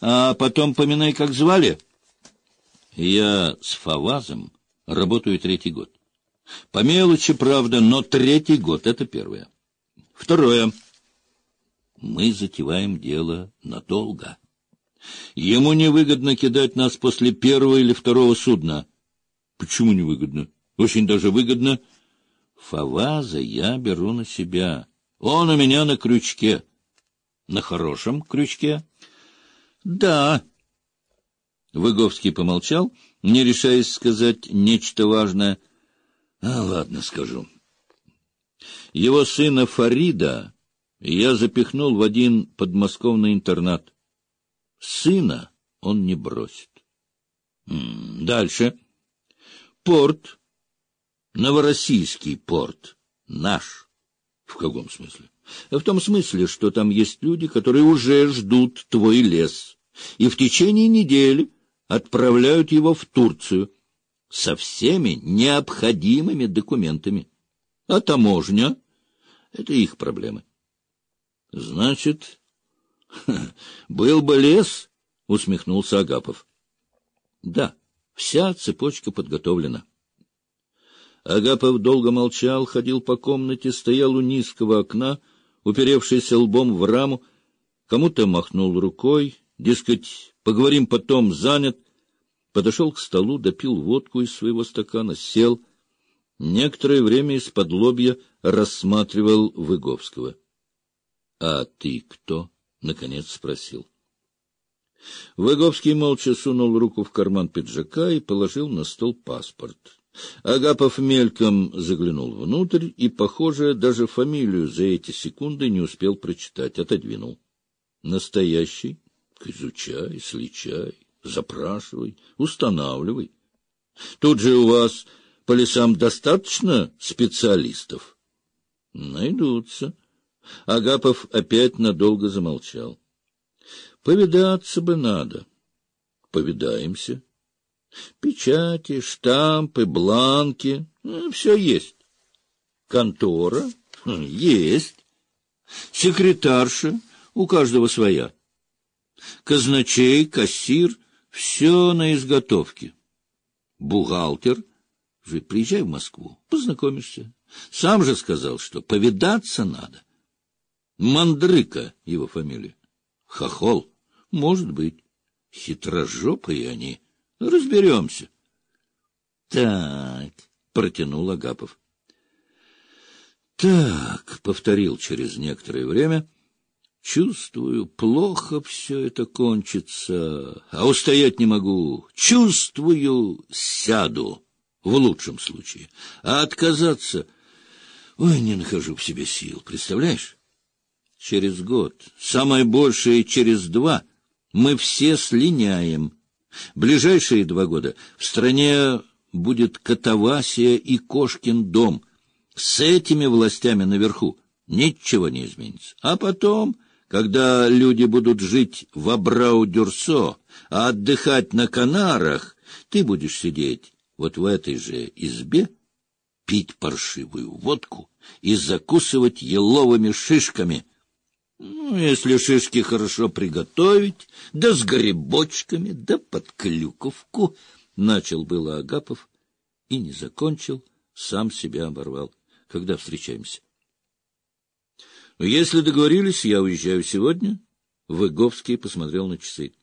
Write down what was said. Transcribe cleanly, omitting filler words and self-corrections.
А потом поминай, как звали. Я с Фавазом работаю 3-й год. По мелочи, правда, но 3-й год — это первое. Второе. Мы затеваем дело надолго. Ему невыгодно кидать нас после 1-го или 2-го судна. Почему невыгодно? Очень даже выгодно. Фаваза я беру на себя. Он у меня на крючке. На хорошем крючке? Да. Выговский помолчал, не решаясь сказать нечто важное. Ладно, скажу. Его сына Фарида я запихнул в один подмосковный интернат. Сына он не бросит. Дальше. Порт. Новороссийский порт. Наш. В каком смысле? В том смысле, что там есть люди, которые уже ждут твой лес, и в течение недели отправляют его в Турцию со всеми необходимыми документами. А таможня — это их проблемы. Значит, был бы лес, — усмехнулся Агапов. Да, вся цепочка подготовлена. Агапов долго молчал, ходил по комнате, стоял у низкого окна, уперевшийся лбом в раму, кому-то махнул рукой, дескать, поговорим потом, занят. Подошел к столу, допил водку из своего стакана, сел. Некоторое время из-под лобья рассматривал Выговского. — А ты кто? — наконец спросил. Выговский молча сунул руку в карман пиджака и положил на стол паспорт. Агапов мельком заглянул внутрь и, похоже, даже фамилию за эти секунды не успел прочитать, отодвинул. — Настоящий? Изучай, сличай, запрашивай, устанавливай. Тут же у вас по лесам достаточно специалистов? Найдутся. Агапов опять надолго замолчал. Повидаться бы надо. Повидаемся. Печати, штампы, бланки — все есть. Контора — есть. Секретарша — у каждого своя. Казначей, кассир — все на изготовке. Бухгалтер — приезжай в Москву, познакомишься. Сам же сказал, что повидаться надо. Мандрыка его фамилия. Хохол. Может быть. Хитрожопые они. Разберемся. Так, протянул Агапов. Так, повторил через некоторое время. Чувствую, плохо все это кончится, а устоять не могу. Чувствую, сяду, в лучшем случае. А отказаться... Ой, не нахожу в себе сил, представляешь? Через год, самое большее через 2, мы все слиняем. Ближайшие 2 года в стране будет катавасия и кошкин дом. С этими властями наверху ничего не изменится. А потом, когда люди будут жить в Абрау-Дюрсо, а отдыхать на Канарах, ты будешь сидеть вот в этой же избе, пить паршивую водку и закусывать еловыми шишками. Ну, если шишки хорошо приготовить, да с грибочками, да под клюковку, начал было Агапов и не закончил, сам себя оборвал. Когда встречаемся? Если договорились, я уезжаю сегодня. Выговский посмотрел на часы.